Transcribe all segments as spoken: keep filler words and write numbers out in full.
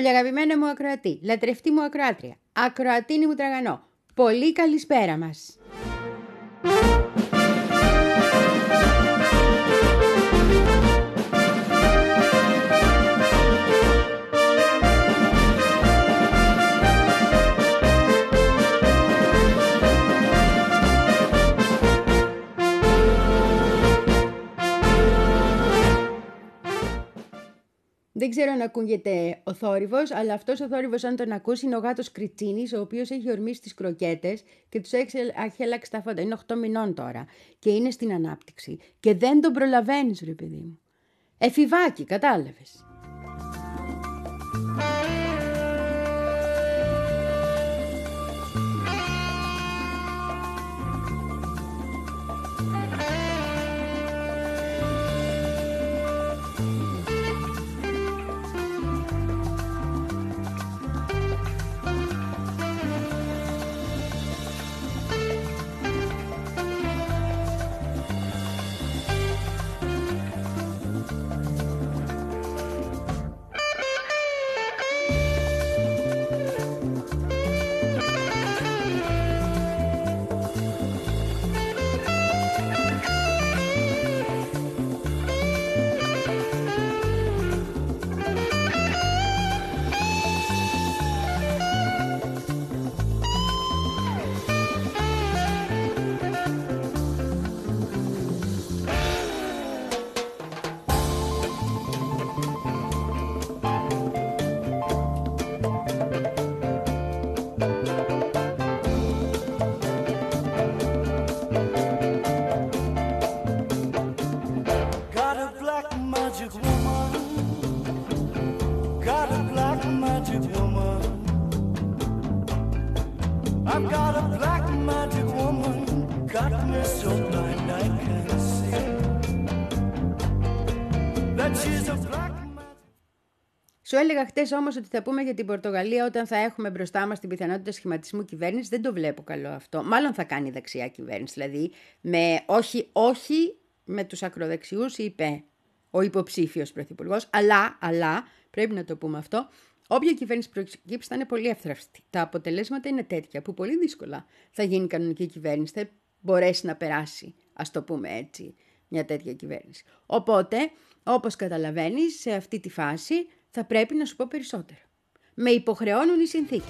Πολύ αγαπημένο μου ακροατή, λατρευτή μου ακροάτρια, ακροατίνη μου τραγανό, πολύ καλησπέρα μας. Δεν ξέρω αν ακούγεται ο θόρυβος, αλλά αυτός ο θόρυβος, αν τον ακούσει, είναι ο γάτος Κριτσίνης, ο οποίος έχει ορμήσει τις κροκέτες και τους έχει αλλάξει τα φώτα. Είναι οκτώ μηνών τώρα και είναι στην ανάπτυξη. Και δεν τον προλαβαίνεις, ρε παιδί μου. Εφηβάκι, κατάλαβες. Σου έλεγα χτες όμως ότι θα πούμε για την Πορτογαλία όταν θα έχουμε μπροστά μας την πιθανότητα σχηματισμού κυβέρνησης. Δεν το βλέπω καλό αυτό. Μάλλον θα κάνει δεξιά κυβέρνηση. Δηλαδή, με όχι, όχι με τους ακροδεξιούς, είπε ο υποψήφιος πρωθυπουργός. Αλλά, αλλά, πρέπει να το πούμε αυτό, όποια κυβέρνηση προκύψει θα είναι πολύ εύθραυστη. Τα αποτελέσματα είναι τέτοια που πολύ δύσκολα θα γίνει κανονική κυβέρνηση. Θα μπορέσει να περάσει, ας το πούμε έτσι, μια τέτοια κυβέρνηση. Οπότε, όπως καταλαβαίνεις, σε αυτή τη φάση θα πρέπει να σου πω περισσότερα. Με υποχρεώνουν οι συνθήκες.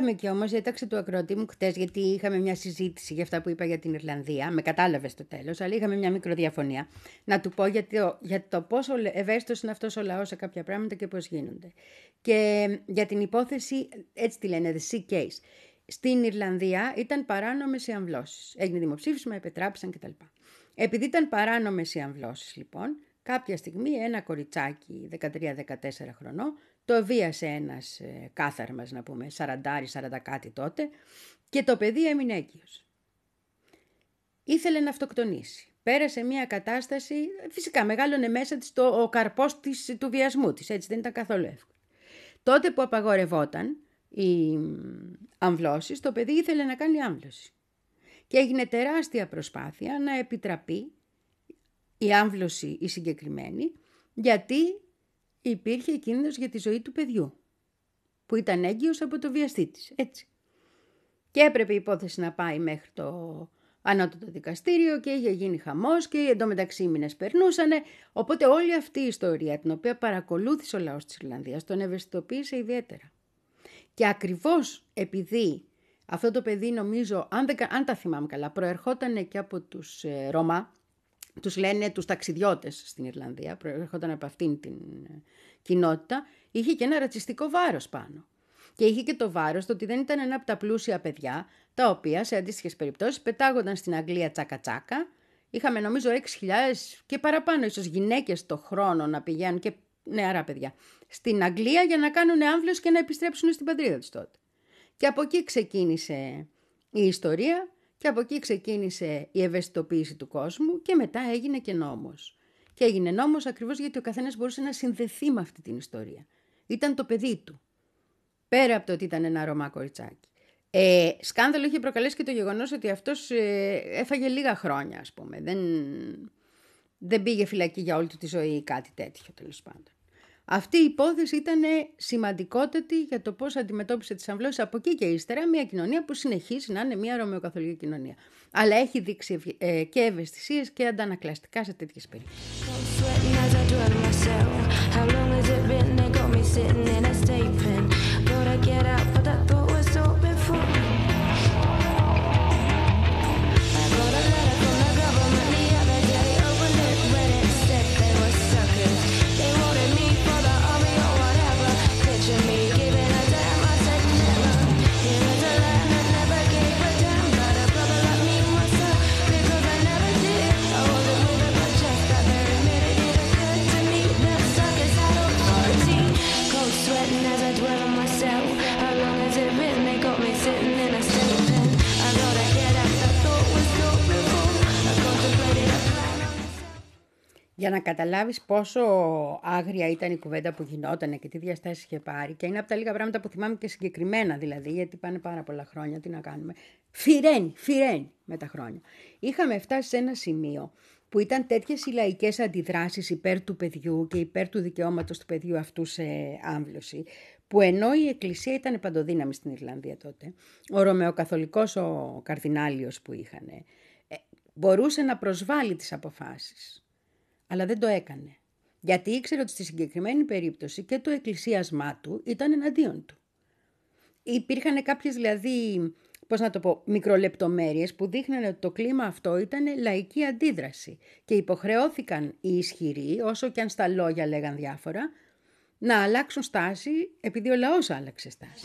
Είχαμε και όμως, έταξε του ακροατή μου χτες, γιατί είχαμε μια συζήτηση για αυτά που είπα για την Ιρλανδία. Με κατάλαβε στο τέλος, αλλά είχαμε μια μικροδιαφωνία. Να του πω για το, για το πόσο ευαίσθητος είναι αυτός ο λαός σε κάποια πράγματα και πώς γίνονται. Και για την υπόθεση, έτσι τη λένε, the sea case. Στην Ιρλανδία ήταν παράνομες οι αμβλώσεις. Έγινε δημοψήφισμα, επετράπησαν κτλ. Επειδή ήταν παράνομες οι αμβλώσεις, λοιπόν, κάποια στιγμή ένα κοριτσάκι δεκατρία δεκατέσσερα χρονών το βίασε ένας ε, κάθαρμας, να πούμε, σαραντάρι, σαράντα κάτι τότε, και το παιδί έμεινε έγκυος. Ήθελε να αυτοκτονήσει. Πέρασε μια κατάσταση, φυσικά μεγάλωνε μέσα της το, ο καρπός της, του βιασμού της, έτσι δεν ήταν καθόλου εύκολο. Τότε που απαγορευόταν οι αμβλώσεις, το παιδί ήθελε να κάνει άμβλωση. Και έγινε τεράστια προσπάθεια να επιτραπεί η άμβλωση η συγκεκριμένη, γιατί υπήρχε κίνδυνος για τη ζωή του παιδιού, που ήταν έγκυος από το βιαστή της, έτσι. Και έπρεπε η υπόθεση να πάει μέχρι το ανώτατο δικαστήριο και είχε γίνει χαμός και εντωμεταξύ οι μήνες περνούσανε. Οπότε όλη αυτή η ιστορία, την οποία παρακολούθησε ο λαός της Ιρλανδίας, τον ευαισθητοποίησε ιδιαίτερα. Και ακριβώς επειδή αυτό το παιδί, νομίζω, αν, δεν, αν τα θυμάμαι καλά, προερχόταν και από τους ε, Ρωμά, τους λένε τους ταξιδιώτες στην Ιρλανδία, προερχόταν από αυτήν την ε, κοινότητα, είχε και ένα ρατσιστικό βάρος πάνω. Και είχε και το βάρος το ότι δεν ήταν ένα από τα πλούσια παιδιά, τα οποία σε αντίστοιχες περιπτώσεις πετάγονταν στην Αγγλία τσάκα-τσάκα. Είχαμε νομίζω έξι χιλιάδες και παραπάνω ίσως γυναίκες το χρόνο να πηγαίνουν, και νεαρά παιδιά, στην Αγγλία για να κάνουν άμβλωση και να επιστρέψουν στην πατρίδα τους τότε. Και από εκεί ξεκίνησε η ιστορία και από εκεί ξεκίνησε η ευαισθητοποίηση του κόσμου και μετά έγινε και νόμος. Και έγινε νόμος ακριβώς γιατί ο καθένας μπορούσε να συνδεθεί με αυτή την ιστορία. Ήταν το παιδί του. Πέρα από το ότι ήταν ένα Ρωμά κοριτσάκι. Ε, σκάνδαλο είχε προκαλέσει και το γεγονός ότι αυτός ε, έφαγε λίγα χρόνια, ας πούμε. Δεν, δεν πήγε φυλακή για όλη του τη ζωή ή κάτι τέτοιο, τέλος πάντων. Αυτή η υπόθεση ήταν σημαντικότατη για το πώς αντιμετώπισε τις αμβλώσεις από εκεί και ύστερα, μια κοινωνία που συνεχίζει να είναι μια ρωμαιοκαθολική κοινωνία. Αλλά έχει δείξει ε, και ευαισθησίες και αντανακλαστικά σε τέτοιες περιπτώσεις. Για να καταλάβεις πόσο άγρια ήταν η κουβέντα που γινόταν και τι διαστάσεις είχε πάρει, και είναι από τα λίγα πράγματα που θυμάμαι και συγκεκριμένα δηλαδή, γιατί πάνε πάρα πολλά χρόνια, τι να κάνουμε. Φυραίνει, φυραίνει με τα χρόνια. Είχαμε φτάσει σε ένα σημείο που ήταν τέτοιες οι λαϊκές αντιδράσεις υπέρ του παιδιού και υπέρ του δικαιώματος του παιδιού αυτού σε άμβλωση, που ενώ η Εκκλησία ήταν παντοδύναμη στην Ιρλανδία τότε, ο Ρωμαιοκαθολικός ο καρδινάλιος που είχαν, μπορούσε να προσβάλλει τις αποφάσεις. Αλλά δεν το έκανε. Γιατί ήξερε ότι στη συγκεκριμένη περίπτωση και το εκκλησίασμά του ήταν εναντίον του. Υπήρχαν κάποιες δηλαδή, πώς να το πω, μικρολεπτομέρειες που δείχνανε ότι το κλίμα αυτό ήταν λαϊκή αντίδραση. Και υποχρεώθηκαν οι ισχυροί, όσο και αν στα λόγια λέγαν διάφορα, να αλλάξουν στάση επειδή ο λαός άλλαξε στάση.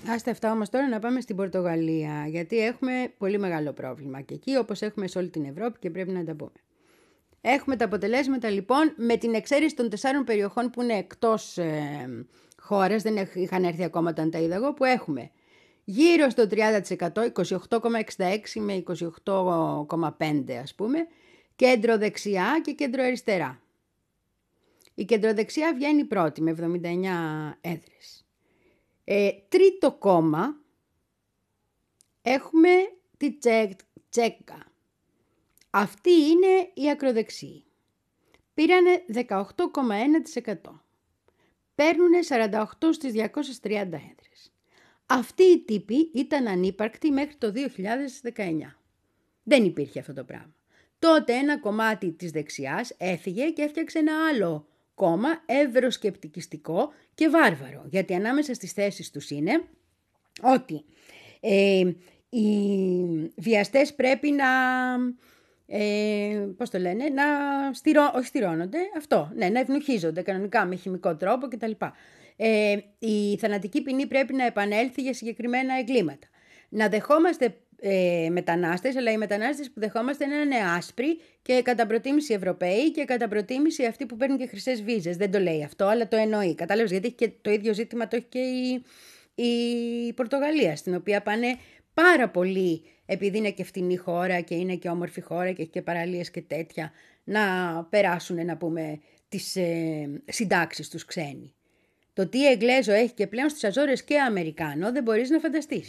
Άστε αυτά όμως τώρα να πάμε στην Πορτογαλία, γιατί έχουμε πολύ μεγάλο πρόβλημα και εκεί, όπως έχουμε σε όλη την Ευρώπη και πρέπει να τα πούμε. Έχουμε τα αποτελέσματα λοιπόν, με την εξαίρεση των τεσσάρων περιοχών που είναι εκτός ε, χώρας, δεν είχαν έρθει ακόμα όταν τα είδα εγώ, που έχουμε γύρω στο τριάντα τοις εκατό, είκοσι οκτώ κόμμα εξήντα έξι με είκοσι οκτώ κόμμα πέντε ας πούμε, κέντρο δεξιά και κέντρο αριστερά. Η κεντροδεξιά βγαίνει πρώτη με εβδομήντα εννιά έδρες. Ε, τρίτο κόμμα έχουμε τη Τσέκα. Αυτή είναι η ακροδεξή. Πήρανε δεκαοκτώ κόμμα ένα τοις εκατό. Παίρνουνε σαράντα οκτώ στις διακόσιες τριάντα έδρες. Αυτή η τύπη ήταν ανύπαρκτη μέχρι το δύο χιλιάδες δεκαεννιά. Δεν υπήρχε αυτό το πράγμα. Τότε ένα κομμάτι της δεξιάς έφυγε και έφτιαξε ένα άλλο κόμμα ευρωσκεπτικιστικό και βάρβαρο. Γιατί ανάμεσα στις θέσεις τους είναι ότι ε, οι βιαστές πρέπει να... Ε, πώς το λένε, να στηρώ, όχι στηρώνονται, αυτό, ναι, να ευνουχίζονται κανονικά με χημικό τρόπο κτλ. Ε, η θανατική ποινή πρέπει να επανέλθει για συγκεκριμένα εγκλήματα. Να δεχόμαστε ε, μετανάστες, αλλά οι μετανάστες που δεχόμαστε να είναι άσπροι και κατά προτίμηση Ευρωπαίοι και κατά προτίμηση αυτοί που παίρνουν και χρυσές βίζες. Δεν το λέει αυτό, αλλά το εννοεί. Κατάλαβες, γιατί και το ίδιο ζήτημα το έχει και η, η Πορτογαλία, στην οποία πάνε πάρα πολύ, επειδή είναι και φτηνή χώρα και είναι και όμορφη χώρα και έχει και παραλίες και τέτοια, να περάσουν, να πούμε, τις ε, συντάξεις τους ξένοι. Το τι Εγγλέζο έχει και πλέον στις Αζόρες και Αμερικάνο δεν μπορείς να φανταστείς.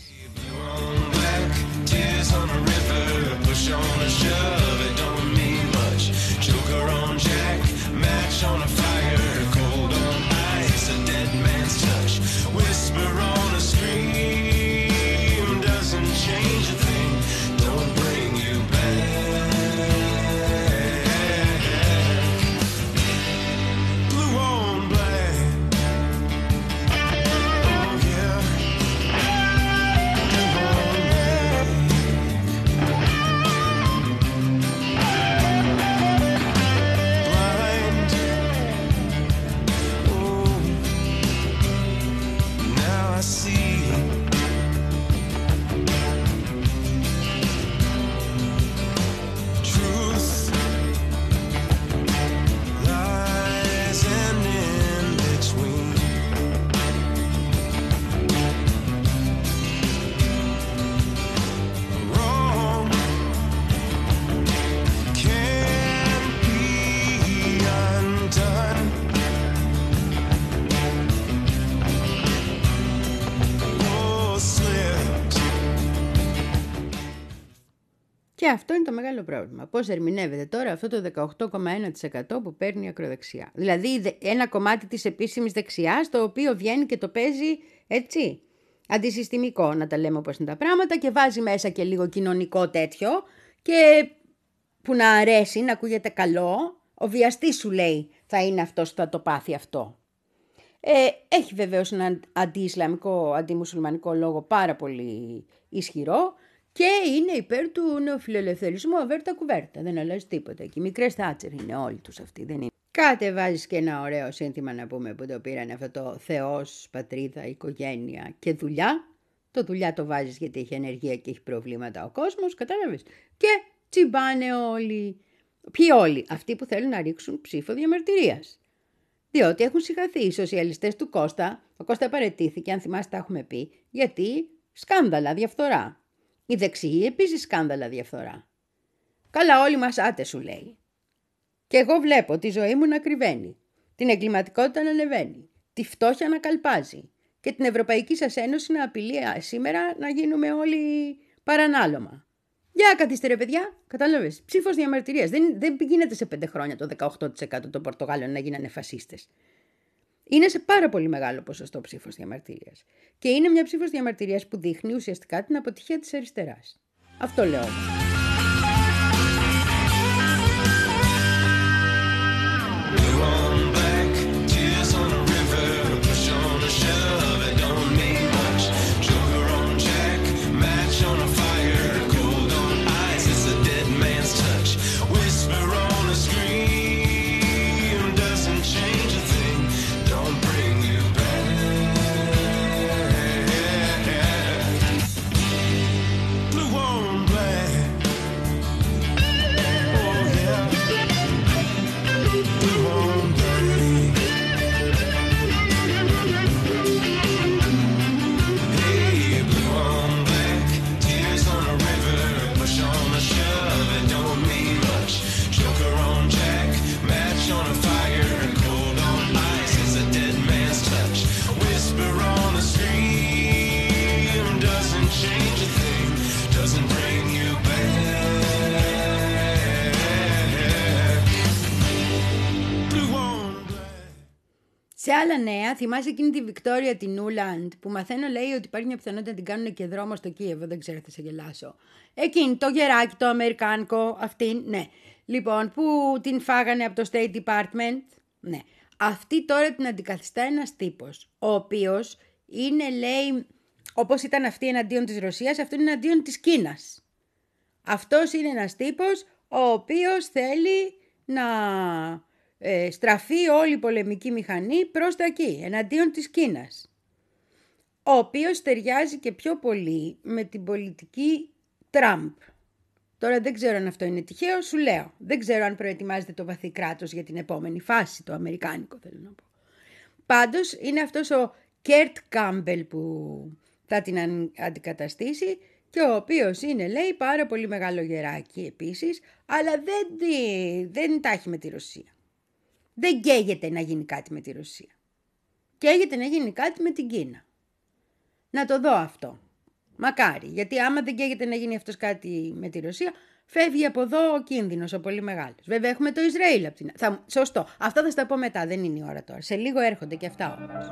Και αυτό είναι το μεγάλο πρόβλημα. Πώς ερμηνεύεται τώρα αυτό το δεκαοκτώ κόμμα ένα τοις εκατό που παίρνει η ακροδεξιά. Δηλαδή ένα κομμάτι της επίσημης δεξιάς, το οποίο βγαίνει και το παίζει έτσι, αντισυστημικό, να τα λέμε όπως είναι τα πράγματα, και βάζει μέσα και λίγο κοινωνικό τέτοιο και που να αρέσει, να ακούγεται καλό. Ο βιαστής σου λέει θα είναι αυτός που θα το πάθει αυτό. Ε, έχει βεβαίως ένα αντι-ισλαμικό, αντι-μουσουλμανικό λόγο πάρα πολύ ισχυρό. Και είναι υπέρ του νεοφιλελευθερισμού αβέρτα κουβέρτα. Δεν αλλάζει τίποτα. Και οι μικρές Θάτσερ είναι όλοι τους αυτοί. Δεν είναι. Κατεβάζεις και ένα ωραίο σύνθημα, να πούμε, που το πήραν αυτό το Θεός, πατρίδα, οικογένεια και δουλειά. Το δουλειά το βάζεις γιατί έχει ανεργία και έχει προβλήματα ο κόσμος. Κατάλαβες. Και τσιμπάνε όλοι. Ποιοι όλοι? Αυτοί που θέλουν να ρίξουν ψήφο διαμαρτυρίας. Διότι έχουν συγχαθεί οι σοσιαλιστές του Κώστα. Ο Κώστα παραιτήθηκε, αν θυμάστε, τα έχουμε πει, γιατί σκάνδαλα, διαφθορά. Οι δεξιοί επίσης σκάνδαλα, διαφθορά. Καλά, όλοι μας άτε, σου λέει. Και εγώ βλέπω τη ζωή μου να κρυβαίνει, την εγκληματικότητα να ανεβαίνει, τη φτώχεια να καλπάζει και την Ευρωπαϊκή σας Ένωση να απειλεί σήμερα να γίνουμε όλοι παρανάλωμα. Για καθίστε ρε παιδιά, κατάλαβες, ψήφος διαμαρτυρίας. Δεν, δεν γίνεται σε πέντε χρόνια το δεκαοκτώ τοις εκατό των Πορτογάλων να γίνανε φασίστες. Είναι σε πάρα πολύ μεγάλο ποσοστό ψήφος διαμαρτυρίας. Και είναι μια ψήφος διαμαρτυρίας που δείχνει ουσιαστικά την αποτυχία της αριστεράς. Αυτό λέω. Σε άλλα νέα, θυμάσαι εκείνη τη Βικτόρια την Νούλαντ που μαθαίνω λέει ότι υπάρχει μια πιθανότητα να την κάνουν και δρόμο στο Κίεβο, δεν ξέρω, θα σε γελάσω. Εκείνη, το γεράκι, το αμερικάνικο, αυτήν, ναι. Λοιπόν, που την φάγανε από το State Department, ναι. Αυτή τώρα την αντικαθιστά ένας τύπος, ο οποίος είναι, λέει, όπως ήταν αυτή εναντίον της Ρωσίας, αυτό είναι εναντίον της Κίνας. Αυτός είναι ένας τύπος ο οποίος θέλει να ε, στραφεί όλη η πολεμική μηχανή προς τα εκεί, εναντίον της Κίνας. Ο οποίος ταιριάζει και πιο πολύ με την πολιτική Τραμπ. Τώρα δεν ξέρω αν αυτό είναι τυχαίο, σου λέω. Δεν ξέρω αν προετοιμάζεται το βαθύ κράτος για την επόμενη φάση, το αμερικάνικο θέλω να πω. Πάντως είναι αυτός ο Κέρτ Κάμπελ που θα την αντικαταστήσει και ο οποίος είναι, λέει, πάρα πολύ μεγάλο γεράκι επίσης, αλλά δεν, δεν τα έχει με τη Ρωσία. Δεν καίγεται να γίνει κάτι με τη Ρωσία. Καίγεται να γίνει κάτι με την Κίνα. Να το δω αυτό. Μακάρι, γιατί άμα δεν καίγεται να γίνει αυτός κάτι με τη Ρωσία, φεύγει από εδώ ο κίνδυνος, ο πολύ μεγάλος. Βέβαια έχουμε το Ισραήλ από την... θα... Σωστό. Αυτά θα στα πω μετά, δεν είναι η ώρα τώρα. Σε λίγο έρχονται και αυτά όμως.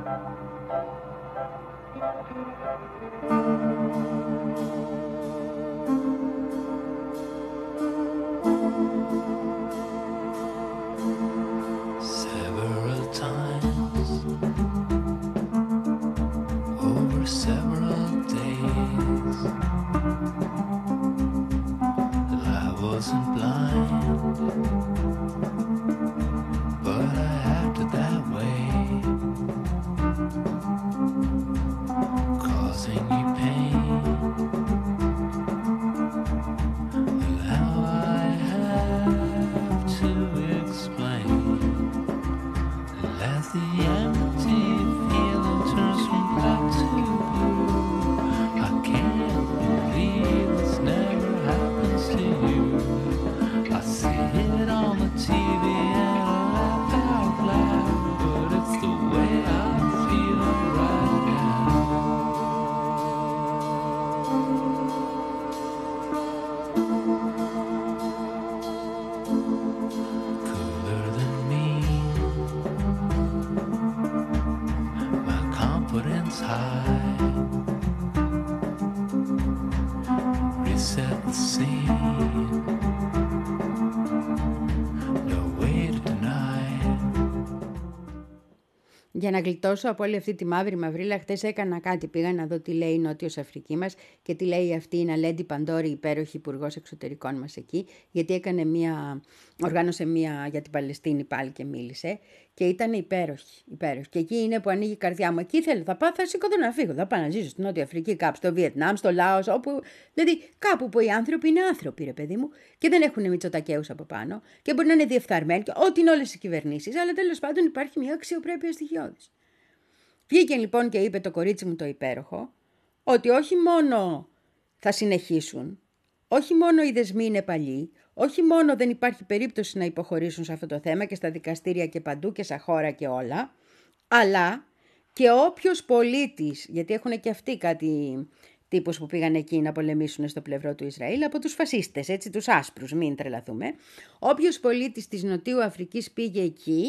Για να γλιτώσω από όλη αυτή τη μαύρη μαυρίλα, χτες έκανα κάτι. Πήγα να δω τι λέει η Νότιος Αφρική μας και τι λέει αυτή η Ναλέντι Παντόρη, υπέροχη υπουργός εξωτερικών μας εκεί, γιατί έκανε μία, οργάνωσε μία για την Παλαιστίνη πάλι και μίλησε και ήταν υπέροχη, υπέροχη. Και εκεί είναι που ανοίγει η καρδιά μου. Εκεί θέλω, θα πάω, θα σηκωθώ να φύγω, θα πάω να ζήσω στην Νότια Αφρική, κάπου στο Βιετνάμ, στο Λάος, όπου, δηλαδή κάπου που οι άνθρωποι είναι άνθρωποι, ρε παιδί μου, και δεν έχουν μητσοτακαίους από πάνω και μπορεί να είναι διεφθαρμένοι και ό,τι είναι όλες οι κυβερνήσεις, αλλά τέλος πάντων υπάρχει μια αξιοπρέπεια στοιχειώδης. Βγήκε λοιπόν και είπε το κορίτσι μου το υπέροχο, ότι όχι μόνο θα συνεχίσουν, όχι μόνο οι δεσμοί είναι παλιοί, όχι μόνο δεν υπάρχει περίπτωση να υποχωρήσουν σε αυτό το θέμα και στα δικαστήρια και παντού και στα χώρα και όλα, αλλά και όποιος πολίτης, γιατί έχουν και αυτοί κάτι τύπους που πήγαν εκεί να πολεμήσουν στο πλευρό του Ισραήλ, από τους φασίστες, έτσι, τους άσπρους, μην τρελαθούμε, όποιος πολίτης της Νοτιού Αφρικής πήγε εκεί,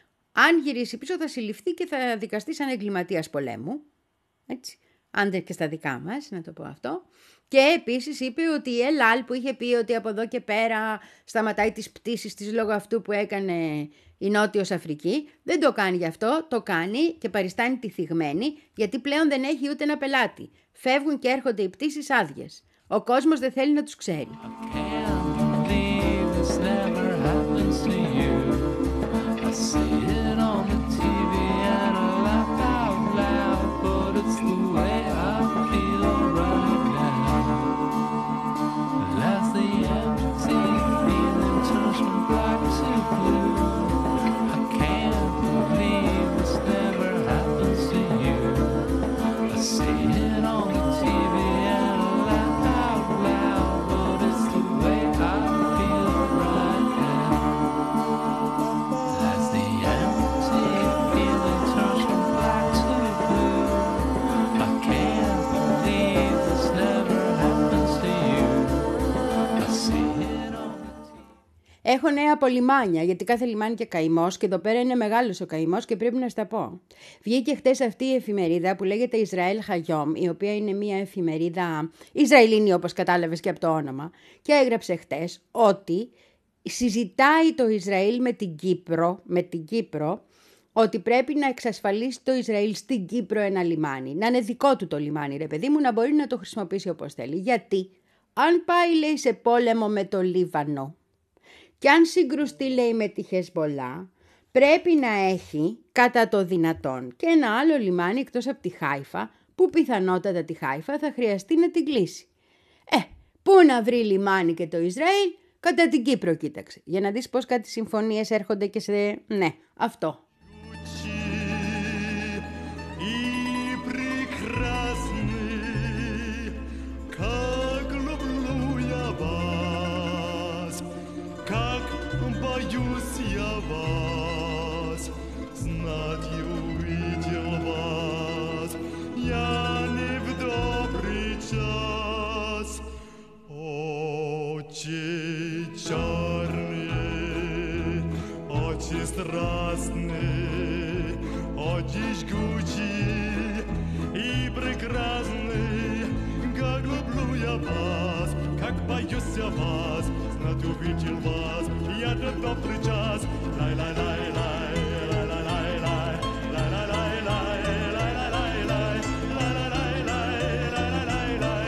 αν γυρίσει πίσω θα συλληφθεί και θα δικαστεί σαν εγκληματίας πολέμου, έτσι, άντε και στα δικά μας, να το πω αυτό. Και επίσης είπε ότι η ΕΛΑΛ που είχε πει ότι από εδώ και πέρα σταματάει τις πτήσεις της λόγω αυτού που έκανε η Νότιος Αφρική, δεν το κάνει γι' αυτό, το κάνει και παριστάνει τη θυγμένη, γιατί πλέον δεν έχει ούτε ένα πελάτη. Φεύγουν και έρχονται οι πτήσεις άδειες. Ο κόσμος δεν θέλει να τους ξέρει. έχω νέα από λιμάνια, γιατί κάθε λιμάνι και καημός και εδώ πέρα είναι μεγάλος ο καημός και πρέπει να στα πω. Βγήκε χτες αυτή η εφημερίδα που λέγεται Ισραήλ Χαγιόμ, η οποία είναι μια εφημερίδα Ισραηλινή όπως κατάλαβες και από το όνομα, και έγραψε χτες ότι συζητάει το Ισραήλ με την Κύπρο, με την Κύπρο ότι πρέπει να εξασφαλίσει το Ισραήλ στην Κύπρο ένα λιμάνι. Να είναι δικό του το λιμάνι, ρε παιδί μου, να μπορεί να το χρησιμοποιήσει όπως θέλει. Γιατί αν πάει, λέει, σε πόλεμο με το Λίβανο και αν συγκρουστεί, λέει, με τη Χεσμολά, πρέπει να έχει κατά το δυνατόν και ένα άλλο λιμάνι εκτός από τη Χάιφα, που πιθανότατα τη Χάιφα θα χρειαστεί να την κλείσει. Ε, πού να βρει λιμάνι και το Ισραήλ? Κατά την Κύπρο, κοίταξε. Για να δεις πώς κάτι συμφωνίες έρχονται και σε... Ναι, αυτό. Страстны, очень жгучи и прекрасны, как люблю я вас, как боюсь я вас, знать увидел вас, я до добрый час, лай-лай-лай-лай, лай-лай-лай-лай, лай-лай-лай-лай, лай-лай-лай-лай, лай-лай-лай-лай,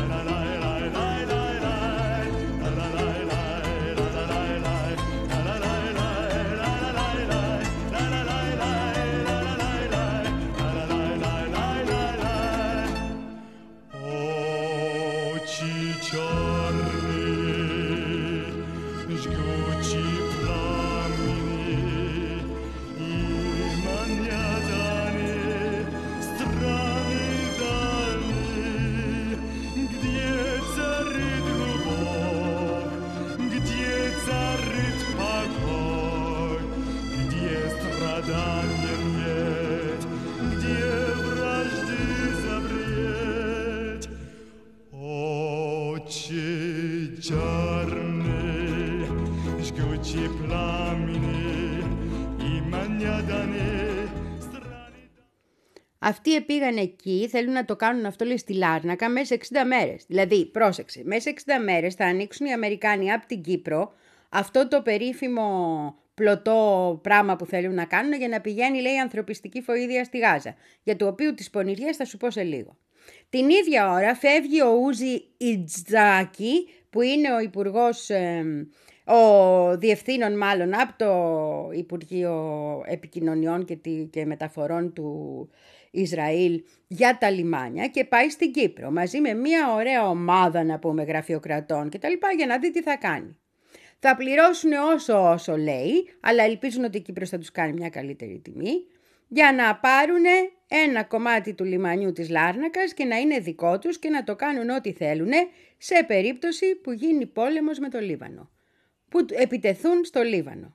Αυτοί πήγαν εκεί, θέλουν να το κάνουν αυτό, λέει, στη Λάρνακα μέσα σε εξήντα μέρες. Δηλαδή, πρόσεξε, μέσα σε εξήντα μέρες θα ανοίξουν οι Αμερικάνοι από την Κύπρο αυτό το περίφημο πλωτό πράγμα που θέλουν να κάνουν για να πηγαίνει, λέει, ανθρωπιστική βοήθεια στη Γάζα, για το οποίο τις πονηριές θα σου πω σε λίγο. Την ίδια ώρα φεύγει ο Ούζι Ιτζάκη, που είναι ο υπουργός, ε, ο διευθύνων μάλλον από το Υπουργείο Επικοινωνιών και, τη, και Μεταφορών του Ισραήλ για τα λιμάνια, και πάει στην Κύπρο μαζί με μια ωραία ομάδα, να πούμε, γραφειοκρατών και τα λοιπά, για να δει τι θα κάνει. Θα πληρώσουν όσο όσο λέει, αλλά ελπίζουν ότι η Κύπρος θα τους κάνει μια καλύτερη τιμή, για να πάρουν ένα κομμάτι του λιμανιού της Λάρνακας και να είναι δικό τους και να το κάνουν ό,τι θέλουν σε περίπτωση που γίνει πόλεμος με το Λίβανο, που επιτεθούν στο Λίβανο.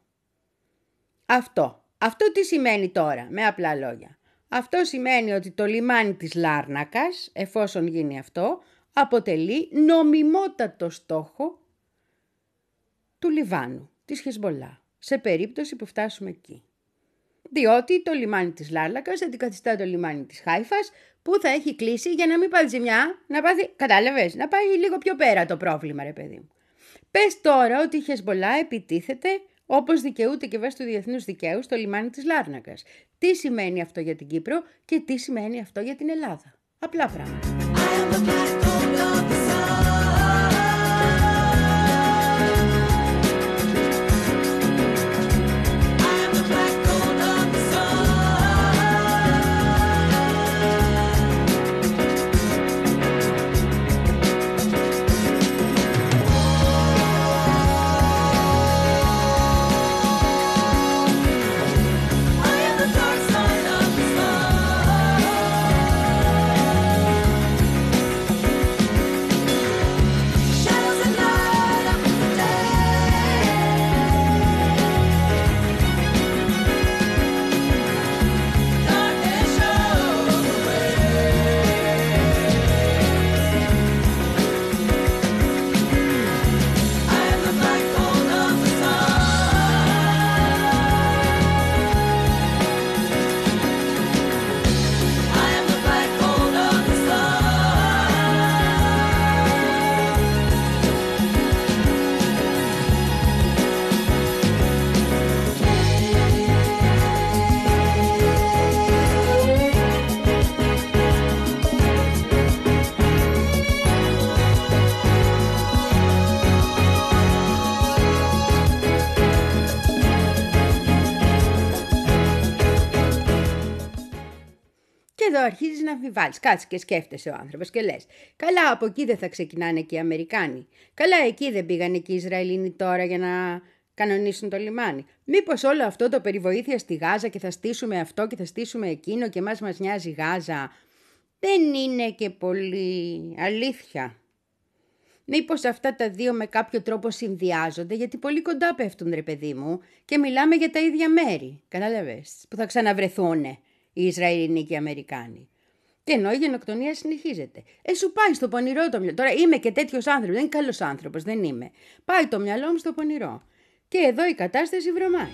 Αυτό. Αυτό τι σημαίνει τώρα, με απλά λόγια? Αυτό σημαίνει ότι το λιμάνι της Λάρνακας, εφόσον γίνει αυτό, αποτελεί νομιμότατο στόχο του Λιβάνου, της Χεσμολά, σε περίπτωση που φτάσουμε εκεί. Διότι το λιμάνι της Λάρνακας αντικαθιστά το λιμάνι της Χάιφας, που θα έχει κλείσει για να μην πάθει ζημιά, να πάθει, κατάλαβες, να πάει λίγο πιο πέρα το πρόβλημα, ρε παιδί μου. Πες τώρα ότι η Χεσμολά επιτίθεται, όπως δικαιούται και βάσει του διεθνούς δικαίου, στο λιμάνι της Λάρνακας. Τι σημαίνει αυτό για την Κύπρο και τι σημαίνει αυτό για την Ελλάδα? Απλά πράγματα. εδώ αρχίζεις να αμφιβάλλεις. Κάτσε και σκέφτεσαι ο άνθρωπος και λες, καλά, από εκεί δεν θα ξεκινάνε και οι Αμερικάνοι. Καλά, εκεί δεν πήγανε και οι Ισραηλίνοι τώρα για να κανονίσουν το λιμάνι. Μήπως όλο αυτό το περιβοήθεια στη Γάζα και θα στήσουμε αυτό και θα στήσουμε εκείνο και μας μας νοιάζει Γάζα, δεν είναι και πολύ αλήθεια. Μήπως αυτά τα δύο με κάποιο τρόπο συνδυάζονται, γιατί πολύ κοντά πέφτουν, ρε παιδί μου, και μιλάμε για τα ίδια μέρη, κατάλαβες, που θα ξαναβρεθούν οι Ισραηλινοί και οι Αμερικάνοι. Και ενώ η γενοκτονία συνεχίζεται. Ε, σου πάει στο πονηρό το μυαλό. Τώρα είμαι και τέτοιος άνθρωπος, δεν είναι καλός άνθρωπος, δεν είμαι. Πάει το μυαλό μου στο πονηρό. Και εδώ η κατάσταση βρωμάει.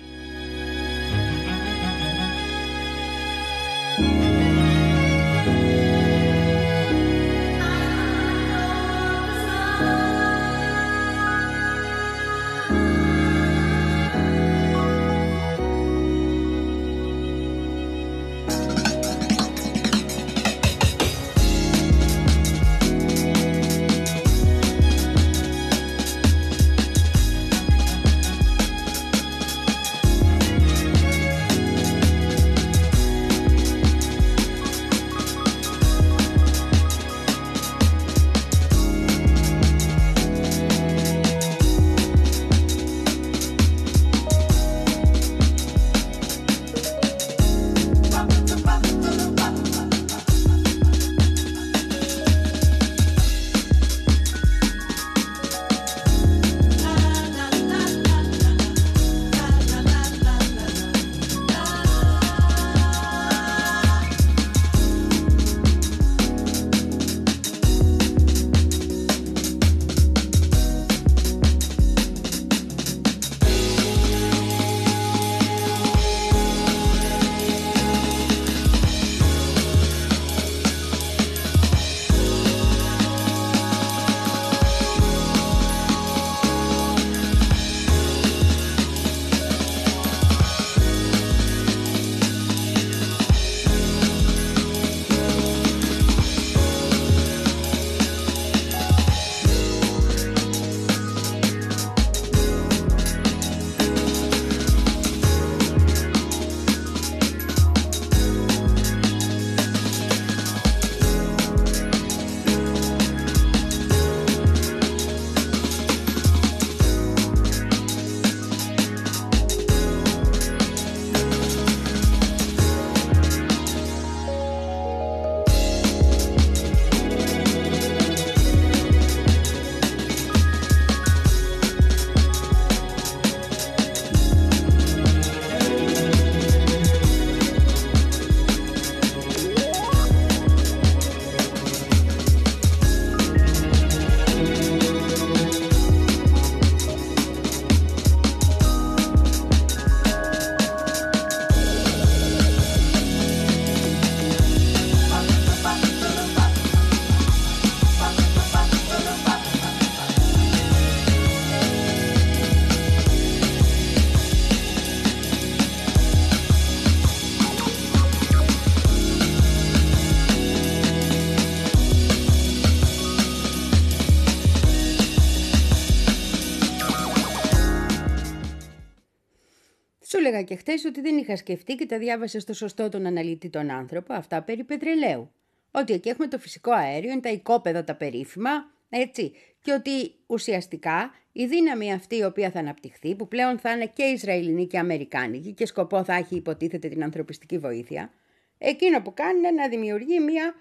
Σου έλεγα και χτες ότι δεν είχα σκεφτεί και τα διάβασα στο σωστό τον αναλυτή τον άνθρωπο, αυτά περί πετρελαίου. Ότι εκεί έχουμε το φυσικό αέριο, είναι τα οικόπεδα τα περίφημα, έτσι. Και ότι ουσιαστικά η δύναμη αυτή η οποία θα αναπτυχθεί, που πλέον θα είναι και Ισραηλινή και Αμερικάνικη και σκοπό θα έχει υποτίθεται την ανθρωπιστική βοήθεια, εκείνο που κάνει είναι να δημιουργεί μια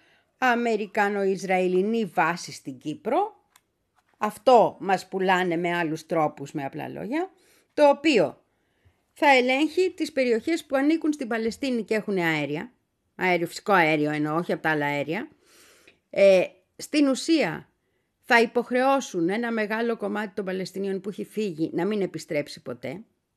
Αμερικανο-Ισραηλινή βάση στην Κύπρο. Αυτό μας πουλάνε με άλλους τρόπους, με απλά λόγια, το οποίο θα ελέγχει τις περιοχές που ανήκουν στην Παλαιστίνη και έχουν αέρια, αέριο, φυσικό αέριο εννοώ, όχι από τα άλλα αέρια. Ε, στην ουσία θα υποχρεώσουν ένα μεγάλο κομμάτι των Παλαιστινίων που έχει φύγει να μην επιστρέψει ποτέ.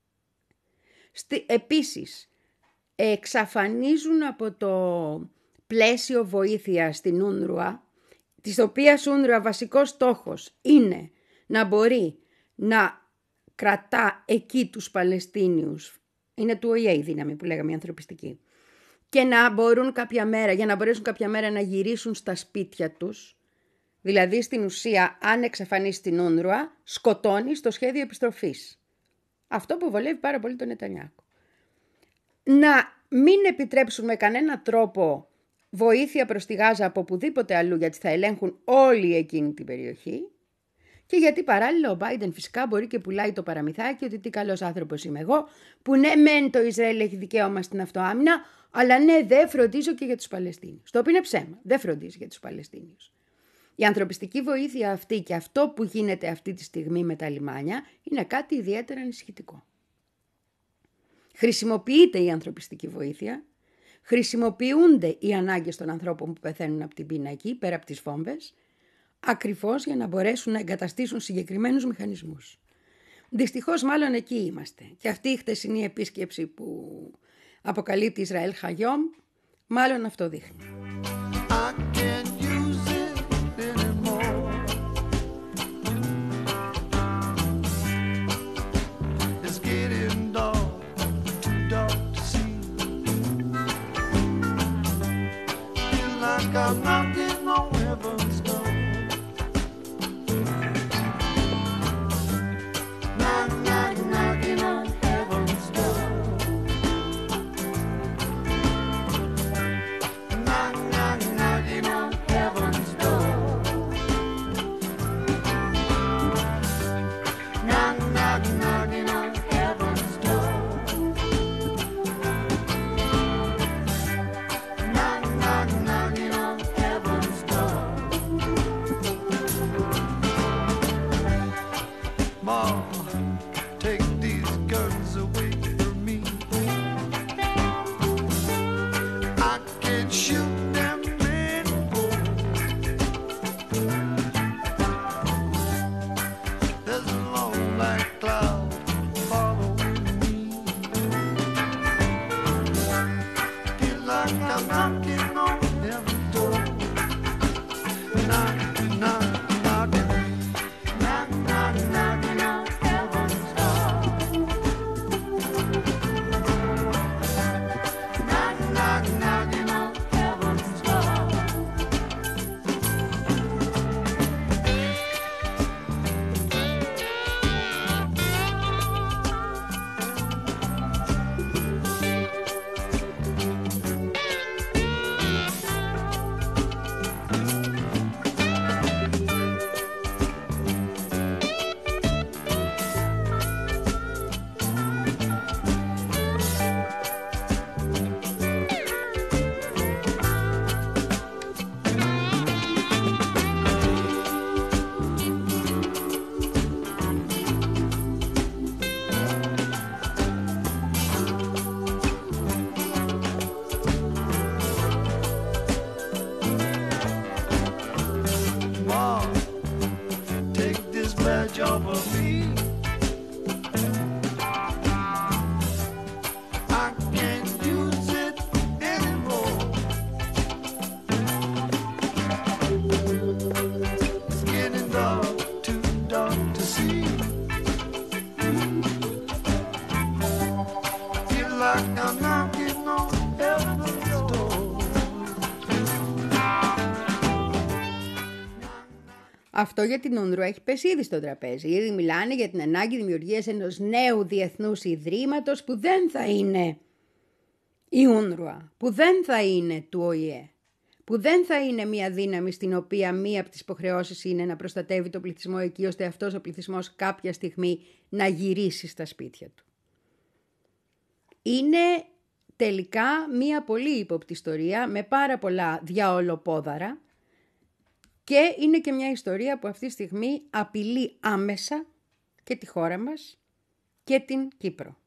Στη, επίσης, εξαφανίζουν από το πλαίσιο βοήθεια στην Ούνρουα, της οποίας Ούνρουα βασικός στόχος είναι να μπορεί να κρατά εκεί τους Παλαιστίνιους, είναι του Ο Η Ε η δύναμη που λέγαμε η ανθρωπιστική, και να μπορούν κάποια μέρα, για να μπορέσουν κάποια μέρα να γυρίσουν στα σπίτια τους. Δηλαδή στην ουσία αν εξαφανίσει την Ούνρουα σκοτώνει στο σχέδιο επιστροφής. Αυτό που βολεύει πάρα πολύ τον Νετανιάχου. Να μην επιτρέψουν με κανένα τρόπο βοήθεια προς τη Γάζα από οπουδήποτε αλλού, γιατί θα ελέγχουν όλη εκείνη την περιοχή. Και γιατί παράλληλα ο Biden φυσικά μπορεί και πουλάει το παραμυθάκι ότι τι καλός άνθρωπος είμαι εγώ, που ναι μεν το Ισραήλ έχει δικαίωμα στην αυτοάμυνα, αλλά ναι δεν φροντίζω και για τους Παλαιστίνιους. Το οποίο είναι ψέμα, δεν φροντίζει για τους Παλαιστίνιους. Η ανθρωπιστική βοήθεια αυτή και αυτό που γίνεται αυτή τη στιγμή με τα λιμάνια είναι κάτι ιδιαίτερα ανησυχητικό. Χρησιμοποιείται η ανθρωπιστική βοήθεια, χρησιμοποιούνται οι ανάγκες των ανθρώπων που πεθαίνουν από την πείνα εκεί, πέρα από τις βόμβες, ακριβώς για να μπορέσουν να εγκαταστήσουν συγκεκριμένους μηχανισμούς. Δυστυχώς μάλλον εκεί είμαστε. Και αυτή η χτεσινή επίσκεψη που αποκαλύπτει Ισραήλ Χαγιόμ, μάλλον αυτό δείχνει. I'm knocking on heaven's door. Knock, knock, knocking on heaven's door. Knock, knock, knocking on heaven's door. Knock, knock, knocking on heaven's door. Knock, knock, knocking on Mom, take these guns away from me. I can't shoot them anymore. There's a long black cloud following me. Feel like I'm knocking on heaven's door. Knock, knock. Αυτό για την UNRWA έχει πέσει ήδη στο τραπέζι. Ήδη μιλάνε για την ανάγκη δημιουργίας ενός νέου διεθνούς ιδρύματος που δεν θα είναι η UNRWA, που δεν θα είναι του Ο Η Ε, που δεν θα είναι μια δύναμη στην οποία μία από τις υποχρεώσεις είναι να προστατεύει τον πληθυσμό εκεί, ώστε αυτός ο πληθυσμός κάποια στιγμή να γυρίσει στα σπίτια του. Είναι τελικά μία πολύ ύποπτη ιστορία με πάρα πολλά διαολοπόδαρα. Και είναι και μια ιστορία που αυτή τη στιγμή απειλεί άμεσα και τη χώρα μας και την Κύπρο.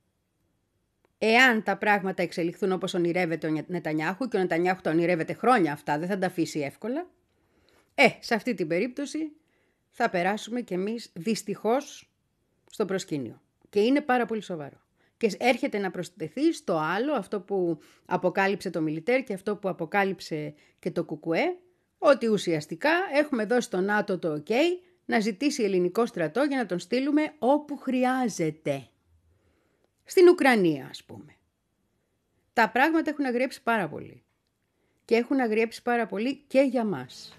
Εάν τα πράγματα εξελιχθούν όπως ονειρεύεται ο Νετανιάχου, και ο Νετανιάχου τα ονειρεύεται χρόνια αυτά, δεν θα τα αφήσει εύκολα, ε, σε αυτή την περίπτωση θα περάσουμε κι εμείς δυστυχώς στο προσκήνιο. Και είναι πάρα πολύ σοβαρό. Και έρχεται να προσθεθεί στο άλλο, αυτό που αποκάλυψε το Μιλιτέρ και αυτό που αποκάλυψε και το Κουκουέ, ότι ουσιαστικά έχουμε δώσει στο ΝΑΤΟ το OK να ζητήσει ελληνικό στρατό για να τον στείλουμε όπου χρειάζεται. Στην Ουκρανία, ας πούμε. Τα πράγματα έχουν αγριέψει πάρα πολύ. Και έχουν αγριέψει πάρα πολύ και για μας.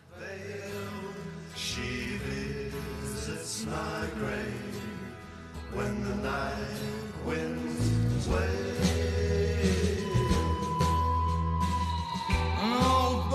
Oh,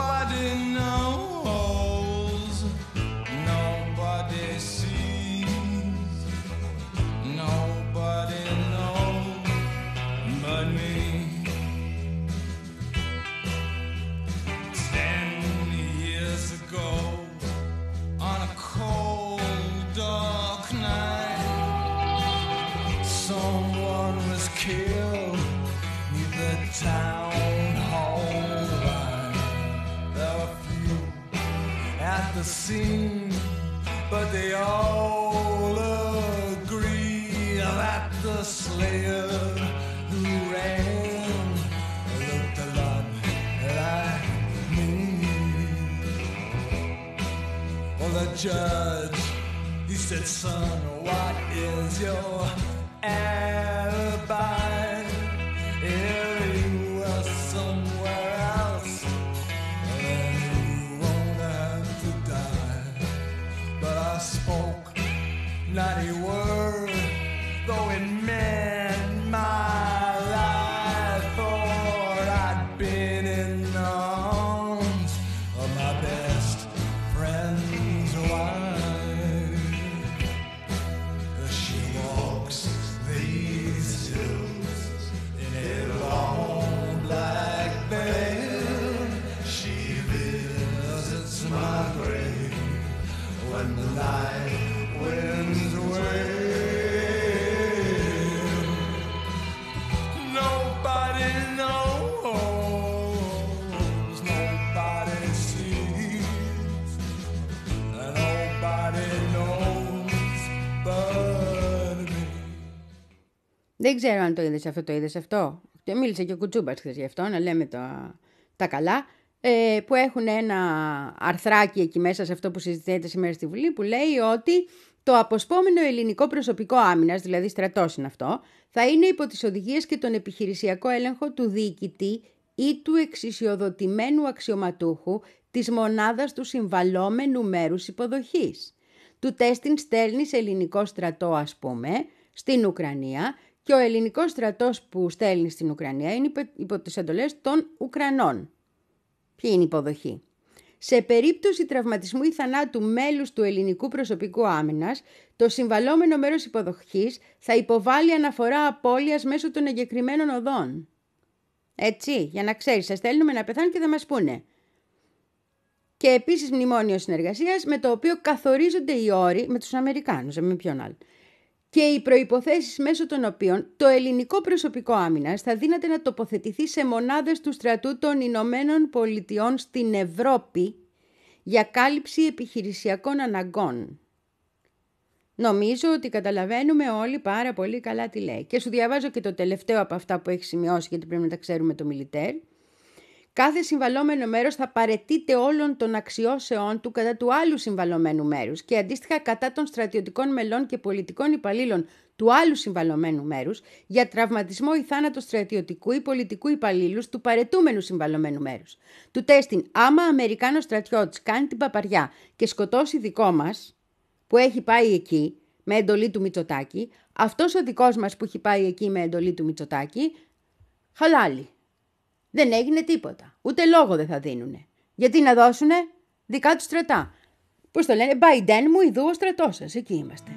they all agree that the slayer who ran looked a lot like me. Well, the judge, he said, son, what is your alibi? If you were somewhere else, then you won't have to die. But I spoke not a word, though it meant my life. Thought I'd been in the arms of my best friend's wife. She walks these hills in a long black veil. She visits my grave when the night winds wail. Nobody knows, nobody sees, and nobody knows but me. Δεν ξέρω αν το είδες αυτό, το είδες αυτό. Μίλησε και ο Κουτσούμπας χθες γι' αυτό, να λέμε τα, τα καλά. Ε, που έχουν ένα αρθράκι εκεί μέσα σε αυτό που συζητιέται σήμερα στη Βουλή, που λέει ότι το αποσπόμενο ελληνικό προσωπικό άμυνας, δηλαδή στρατός είναι αυτό, θα είναι υπό τις οδηγίες και τον επιχειρησιακό έλεγχο του διοικητή ή του εξισιοδοτημένου αξιωματούχου της μονάδας του συμβαλόμενου μέρους υποδοχής. Του τέστην στέλνει σε ελληνικό στρατό, ας πούμε, στην Ουκρανία, και ο ελληνικός στρατός που στέλνει στην Ουκρανία είναι υπό τις εντολές των Ουκρανών. Ποιοι είναι η υποδοχή? Σε περίπτωση τραυματισμού ή θανάτου μέλους του ελληνικού προσωπικού άμυνας, το συμβαλόμενο μέρος υποδοχής θα υποβάλει αναφορά απώλειας μέσω των εγκεκριμένων οδών. Έτσι, για να ξέρεις, σας στέλνουμε να πεθάνουν και θα μας πούνε. Και επίσης μνημόνιο συνεργασίας, με το οποίο καθορίζονται οι όροι με τους Αμερικάνους, με ποιον άλλο. Και οι προϋποθέσεις μέσω των οποίων το ελληνικό προσωπικό άμυνας θα δύναται να τοποθετηθεί σε μονάδες του στρατού των Ηνωμένων Πολιτειών στην Ευρώπη για κάλυψη επιχειρησιακών αναγκών. Νομίζω ότι καταλαβαίνουμε όλοι πάρα πολύ καλά τι λέει. Και σου διαβάζω και το τελευταίο από αυτά που έχει σημειώσει, γιατί πρέπει να τα ξέρουμε το μιλιτέρ. Κάθε συμβαλόμενο μέρος θα παραιτείται όλων των αξιώσεών του κατά του άλλου συμβαλωμένου μέρους και αντίστοιχα κατά των στρατιωτικών μελών και πολιτικών υπαλλήλων του άλλου συμβαλωμένου μέρους για τραυματισμό ή θάνατο στρατιωτικού ή πολιτικού υπαλλήλου του παραιτούμενου συμβαλωμένου μέρους. Του τέστην, άμα Αμερικάνος στρατιώτης κάνει την παπαριά και σκοτώσει δικό μας που έχει πάει εκεί με εντολή του Μητσοτάκη, αυτός ο δικός μας που έχει πάει εκεί με εντολή του Μητσοτάκη, χαλάλι. Δεν έγινε τίποτα. Ούτε λόγο δεν θα δίνουνε. Γιατί να δώσουνε? Δικά του στρατά. Πώς το λένε? Μπαϊντέν μου, ειδού ο στρατός σας. Εκεί είμαστε.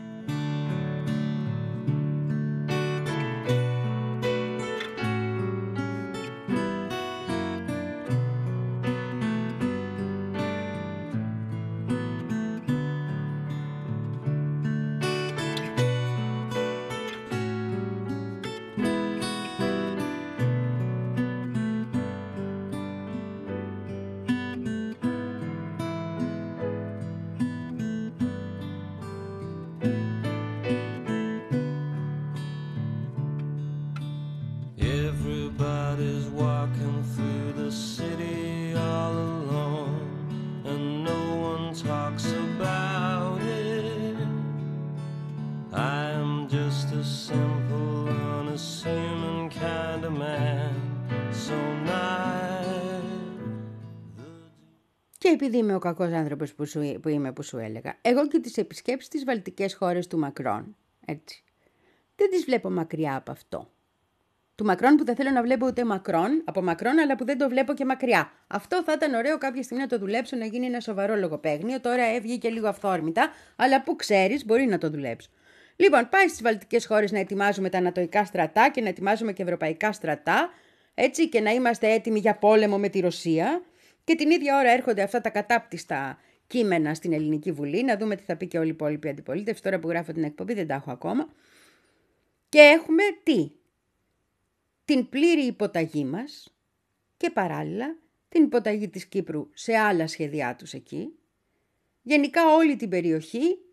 Και επειδή είμαι ο κακός άνθρωπος που, σου, που είμαι που σου έλεγα, εγώ και τις επισκέψεις στις βαλτικές χώρες του Μακρόν, έτσι, δεν τις βλέπω μακριά από αυτό. Του Μακρόν που δεν θέλω να βλέπω ούτε Μακρόν, από Μακρόν, αλλά που δεν το βλέπω και μακριά. Αυτό θα ήταν ωραίο κάποια στιγμή να το δουλέψω, να γίνει ένα σοβαρό λογοπαίγνιο. Τώρα έβγε και λίγο αυθόρμητα, αλλά που ξέρεις μπορεί να το δουλέψω. Λοιπόν, πάει στις βαλτικές χώρες να ετοιμάζουμε τα ανατοϊκά στρατά και να ετοιμάζουμε και ευρωπαϊκά στρατά, έτσι, και να είμαστε έτοιμοι για πόλεμο με τη Ρωσία. Και την ίδια ώρα έρχονται αυτά τα κατάπτυστα κείμενα στην Ελληνική Βουλή, να δούμε τι θα πει και όλη η υπόλοιπη αντιπολίτευση. Τώρα που γράφω την εκπομπή δεν τα έχω ακόμα. Και έχουμε τι? Την πλήρη υποταγή μας και παράλληλα την υποταγή της Κύπρου σε άλλα σχέδιά τους εκεί. Γενικά όλη την περιοχή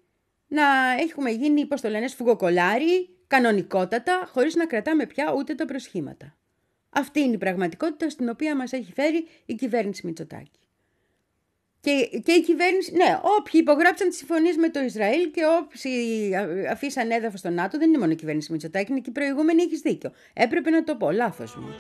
να έχουμε γίνει, πώς το λένε, σφουγγοκολάρι, κανονικότατα, χωρίς να κρατάμε πια ούτε τα προσχήματα. Αυτή είναι η πραγματικότητα στην οποία μας έχει φέρει η κυβέρνηση Μητσοτάκη. Και, και η κυβέρνηση, ναι, όποιοι υπογράψαν τις συμφωνίες με το Ισραήλ και όποιοι αφήσαν έδαφος στο ΝΑΤΟ, δεν είναι μόνο η κυβέρνηση Μητσοτάκη, είναι και η προηγούμενη, έχεις δίκιο. Έπρεπε να το πω, λάθος μου.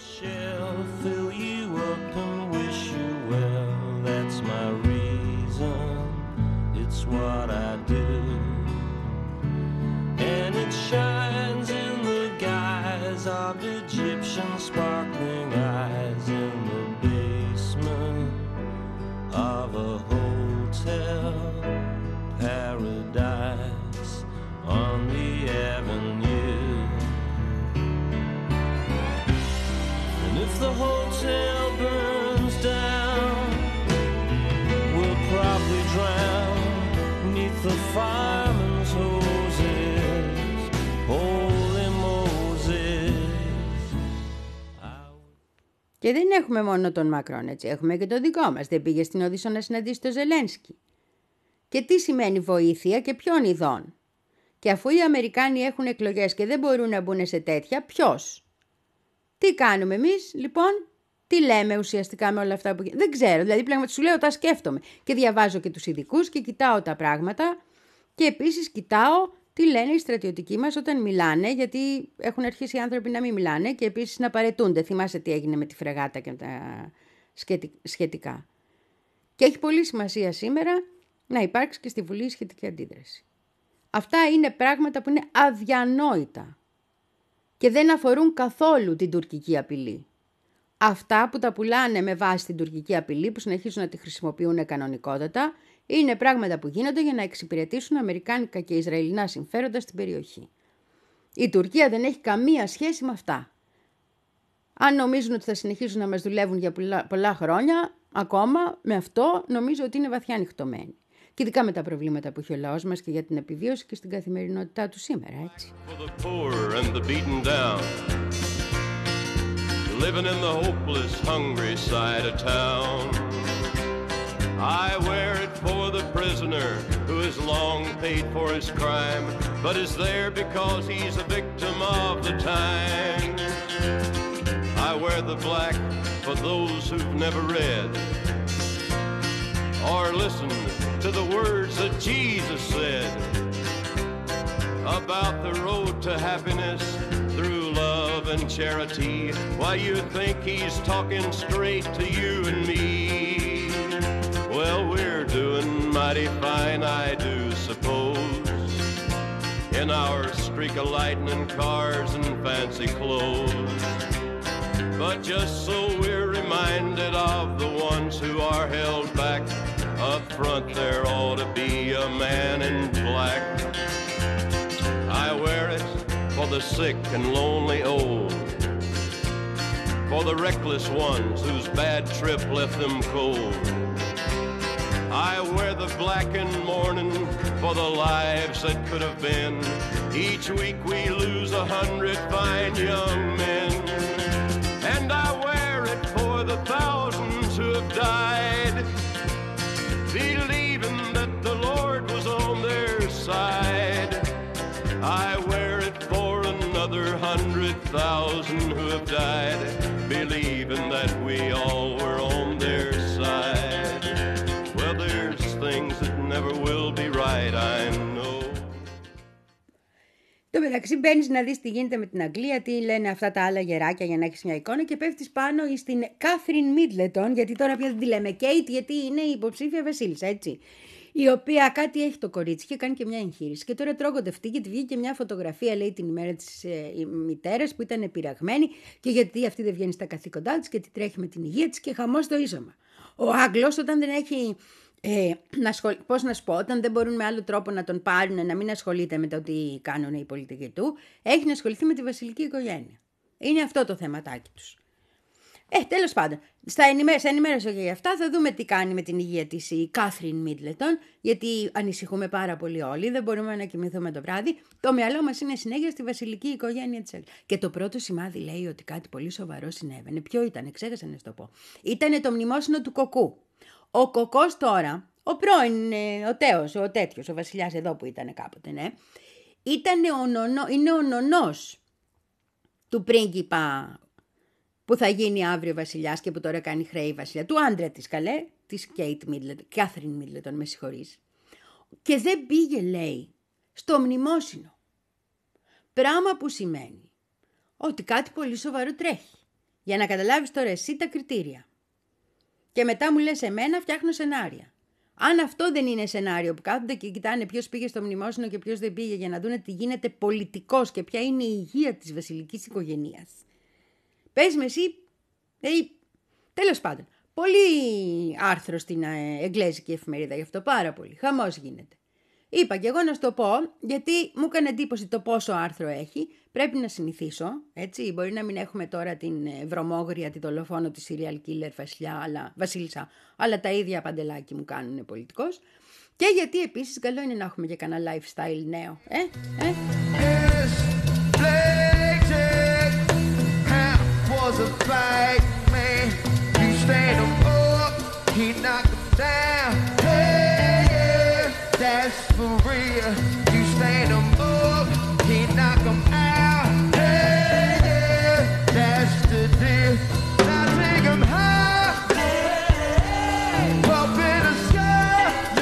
Of Egyptian sparkling eyes in the basement of a hotel paradise on the avenue. And if the hotel burns down, we'll probably drown neath the fireman's hoses. Holy Moses. Και δεν έχουμε μόνο τον Μακρόν, έτσι. Έχουμε και το δικό μας. Δεν πήγε στην Οδύσσο να συναντήσει τον Ζελένσκι. Και τι σημαίνει βοήθεια και ποιον ειδών. Και αφού οι Αμερικάνοι έχουν εκλογές και δεν μπορούν να μπουν σε τέτοια, ποιος. Τι κάνουμε εμείς, λοιπόν, τι λέμε ουσιαστικά με όλα αυτά που... Δεν ξέρω, δηλαδή πράγματι σου λέω, τα σκέφτομαι. Και διαβάζω και τους ειδικούς και κοιτάω τα πράγματα. Και επίσης κοιτάω τι λένε οι στρατιωτικοί μας όταν μιλάνε, γιατί έχουν αρχίσει οι άνθρωποι να μην μιλάνε και επίσης να παρετούνται. Θυμάσαι τι έγινε με τη φρεγάτα και τα σχετικά. Και έχει πολύ σημασία σήμερα να υπάρξει και στη Βουλή σχετική αντίδραση. Αυτά είναι πράγματα που είναι αδιανόητα και δεν αφορούν καθόλου την τουρκική απειλή. Αυτά που τα πουλάνε με βάση την τουρκική απειλή, που συνεχίζουν να τη χρησιμοποιούν κανονικότατα, είναι πράγματα που γίνονται για να εξυπηρετήσουν αμερικάνικα και ισραηλινά συμφέροντα στην περιοχή. Η Τουρκία δεν έχει καμία σχέση με αυτά. Αν νομίζουν ότι θα συνεχίσουν να μας δουλεύουν για πολλά, πολλά χρόνια, ακόμα με αυτό νομίζω ότι είναι βαθιά ανοιχτωμένοι. Και ειδικά με τα προβλήματα που έχει ο λαός μας και για την επιβίωση και στην καθημερινότητά του σήμερα, έτσι. Living in the hopeless, hungry side of town. I wear it for the prisoner who has long paid for his crime, but is there because he's a victim of the times. I wear the black for those who've never read or listened to the words that Jesus said about the road to happiness through love and charity. Why, you think he's talking straight to you and me? Well, we're doing mighty fine, I do suppose, in our streak of lightning cars and fancy clothes. But just so we're reminded of the ones who are held back, up front there ought to be a man in black. I wear it for the sick and lonely old, for the reckless ones whose bad trip left them cold. I wear the black in mourning for the lives that could have been. Each week we lose a hundred fine young men. And I wear it for the thousands who have died, believing that the Lord was on their side. I wear it for another hundred thousand who have died, believing that we all were on their side. Well, there's things that never will be right, I know. Το μεταξύ μπαίνεις να δεις τι γίνεται με την Αγγλία, τι λένε αυτά τα άλλα γεράκια για να έχεις μια εικόνα και πέφτεις πάνω στην Κάθριν Μίτλετον, γιατί τώρα πια δεν τη λέμε Κέιτ, γιατί είναι η υποψήφια βασίλισσα, έτσι. Η οποία κάτι έχει το κορίτσι και κάνει και μια εγχείρηση. Και τώρα τρώγονται αυτοί και τη βγήκε μια φωτογραφία, λέει, την ημέρα της ε, μητέρας που ήταν πειραγμένη και γιατί αυτή δεν βγαίνει στα καθήκοντά της και τι τρέχει με την υγεία της και χαμός το ίσωμα. Ο Άγγλος όταν δεν έχει, ε, να σχολ... πώς να σου πω, όταν δεν μπορούν με άλλο τρόπο να τον πάρουν, να μην ασχολείται με το τι κάνουν οι πολιτικοί του, έχει να ασχοληθεί με τη βασιλική οικογένεια. Είναι αυτό το θεματάκι τους. Ε, τέλος πάντων, στα ενημέ... σε ενημέρωση για αυτά θα δούμε τι κάνει με την υγεία της η Κάθριν Μίτλετον, γιατί ανησυχούμε πάρα πολύ όλοι, δεν μπορούμε να κοιμηθούμε το βράδυ. Το μυαλό μας είναι συνέχεια στη βασιλική οικογένεια της Αγγλίας. Και το πρώτο σημάδι λέει ότι κάτι πολύ σοβαρό συνέβαινε. Ποιο ήταν, ξέχασα να σου το πω. Ήτανε το μνημόσυνο του Κοκού. Ο Κοκός τώρα, ο πρώην, ο Τέος, ο τέτοιος, ο βασιλιάς εδώ που ήταν κάποτε, ναι. Ήτανε ο νονό, είναι ο νονός του πρίγκιπα που θα γίνει αύριο βασιλιάς και που τώρα κάνει χρέη βασιλιά, του άντρα της, καλέ, της Κέιτ Μίτλετον, Κάθριν Μίτλετον, με συγχωρείς. Και δεν πήγε, λέει, στο μνημόσυνο. Πράγμα που σημαίνει ότι κάτι πολύ σοβαρό τρέχει. Για να καταλάβεις τώρα εσύ τα κριτήρια. Και μετά μου λες εμένα φτιάχνω σενάρια. Αν αυτό δεν είναι σενάριο που κάθονται και κοιτάνε ποιος πήγε στο μνημόσυνο και ποιος δεν πήγε για να δούνε τι γίνεται πολιτικός και ποια είναι η υγεία της βασιλικής οικογένειας. Πες με εσύ, ε, τέλος πάντων, πολύ άρθρο στην εγγλέζικη εφημερίδα γι' αυτό, πάρα πολύ, χαμός γίνεται. Είπα και εγώ να σου το πω, γιατί μου έκανε εντύπωση το πόσο άρθρο έχει, πρέπει να συνηθίσω, έτσι, μπορεί να μην έχουμε τώρα την βρωμόγρια, τη δολοφόνο, τη serial killer βασιλιά, αλλά, βασίλισσα, αλλά τα ίδια παντελάκι μου κάνουν πολιτικός. Και γιατί επίσης καλό είναι να έχουμε και κανένα lifestyle νέο, ε, ε. Was a fight man, you stand him up, he knocked him down. Hey, yeah, that's for real. You stand him up, he knock him out. Hey, yeah, that's the deal. Now take him high, up in the sky,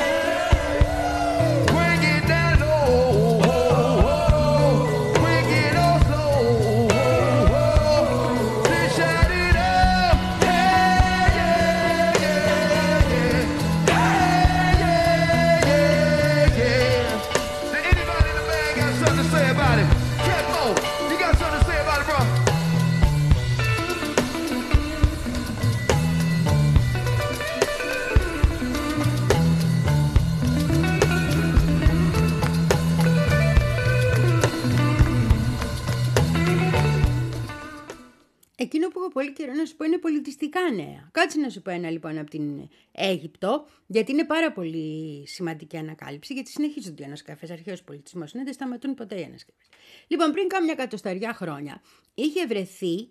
bring it down low, bring it on slow. Εκείνο που έχω πολύ καιρό να σου πω είναι πολιτιστικά νέα. Κάτσε να σου πω ένα λοιπόν από την Αίγυπτο, γιατί είναι πάρα πολύ σημαντική ανακάλυψη, γιατί συνεχίζονται οι ανασκαφές, αρχαίος πολιτισμός είναι, δεν σταματούν ποτέ οι ανασκαφές. Λοιπόν, πριν κάμια κατοσταριά χρόνια είχε βρεθεί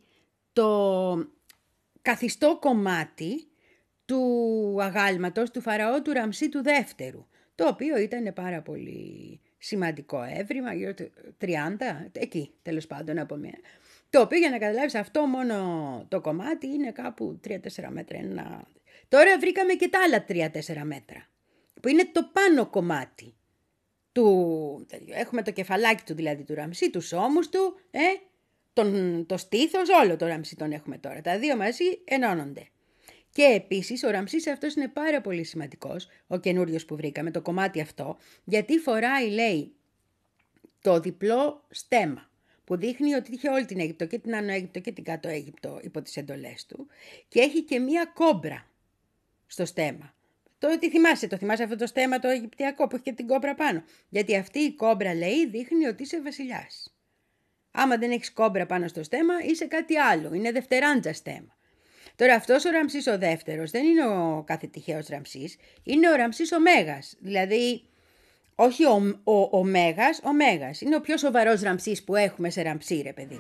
το καθιστό κομμάτι του αγάλματος του Φαραώ του Ραμσή του Δεύτερου, το οποίο ήταν πάρα πολύ σημαντικό έβριμα, γύρω τριάντα, εκεί τέλος πάντων από μία. Το οποίο για να καταλάβεις αυτό μόνο το κομμάτι είναι κάπου τρία τέσσερα μέτρα. Ένα... Τώρα βρήκαμε και τα άλλα τρία τέσσερα μέτρα, που είναι το πάνω κομμάτι. Του... Έχουμε το κεφαλάκι του δηλαδή του Ραμσή, τους ώμους του, ε, τον, το στήθος, όλο το Ραμσή τον έχουμε τώρα. Τα δύο μαζί ενώνονται. Και επίσης ο Ραμσής αυτός είναι πάρα πολύ σημαντικός, ο καινούριος που βρήκαμε, το κομμάτι αυτό, γιατί φοράει, λέει, το διπλό στέμμα, που δείχνει ότι είχε όλη την Αίγυπτο και την Άνω Αίγυπτο και την Κάτω Αίγυπτο υπό τις εντολές του, και έχει και μία κόμπρα στο στέμμα. Το ότι θυμάσαι, το θυμάσαι αυτό το στέμμα το Αιγυπτιακό που έχει και την κόμπρα πάνω. Γιατί αυτή η κόμπρα, λέει, δείχνει ότι είσαι βασιλιάς. Άμα δεν έχεις κόμπρα πάνω στο στέμμα, είσαι κάτι άλλο, είναι δευτεράντζα στέμμα. Τώρα αυτός ο Ραμσής ο δεύτερος δεν είναι ο κάθε τυχαίος Ραμσής, είναι ο Ραμσής ο Μέγας, δηλαδή όχι ο, ο, ο Μέγας, ο Μέγας. Είναι ο πιο σοβαρός Ραμσής που έχουμε σε Ραμσί, ρε παιδί.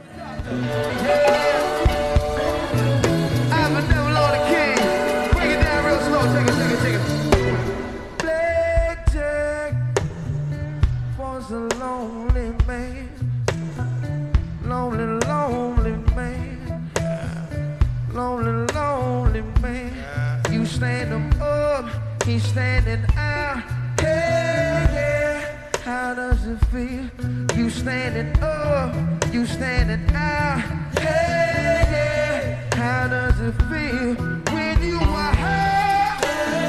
He's standing out. Hey, yeah. How does it feel? You standing up. You standing out. Hey, yeah. How does it feel when you are high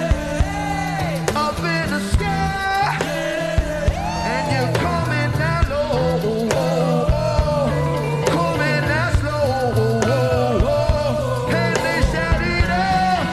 up in the sky and you're coming down low, coming down slow, and they shout it out.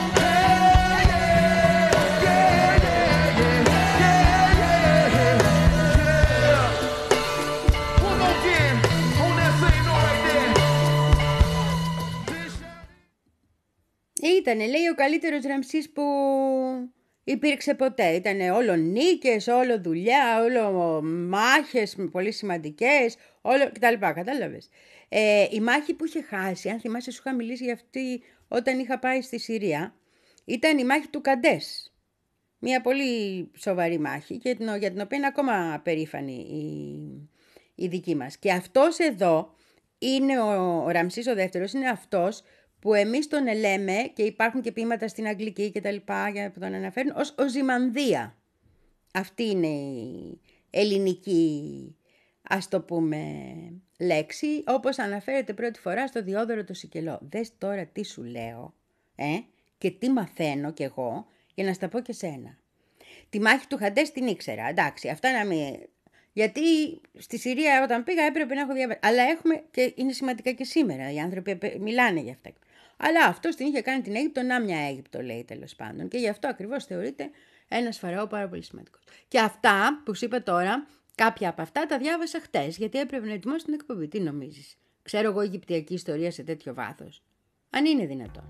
Ήτανε, λέει, ο καλύτερος Ραμσής που υπήρξε ποτέ. Ήτανε όλο νίκες, όλο δουλειά, όλο μάχες πολύ σημαντικές, όλο κτλ. Κατάλαβες. Ε, η μάχη που είχε χάσει, αν θυμάσαι, σου είχα μιλήσει για αυτή όταν είχα πάει στη Συρία, ήταν η μάχη του Καντές. Μια πολύ σοβαρή μάχη και για την οποία είναι ακόμα περήφανη η, η δική μας. Και αυτός εδώ είναι ο, ο Ραμσής ο δεύτερος, είναι αυτός που εμείς τον λέμε, και υπάρχουν και ποίηματα στην Αγγλική και τα λοιπά για να τον αναφέρουν, ως Οζιμανδία. Αυτή είναι η ελληνική, ας το πούμε, λέξη, όπως αναφέρεται πρώτη φορά στο Διόδωρο το Σικελό. Δες τώρα τι σου λέω, ε, και τι μαθαίνω κι εγώ, για να στα πω και σένα. Τη μάχη του Χαντές την ήξερα, εντάξει, αυτά να μην... Γιατί στη Συρία όταν πήγα έπρεπε να έχω διαβάσει. Αλλά έχουμε, και είναι σημαντικά και σήμερα, οι άνθρωποι μιλάνε για αυτά. Αλλά αυτός την είχε κάνει την Αίγυπτο, να μια Αίγυπτο λέει τέλος πάντων. Και γι' αυτό ακριβώς θεωρείται ένας φαραώ πάρα πολύ σημαντικός. Και αυτά που σου είπα τώρα, κάποια από αυτά τα διάβασα χτες, γιατί έπρεπε να ετοιμάσω την εκπομπή. Τι νομίζεις? Ξέρω εγώ Αιγυπτιακή ιστορία σε τέτοιο βάθος? Αν είναι δυνατόν.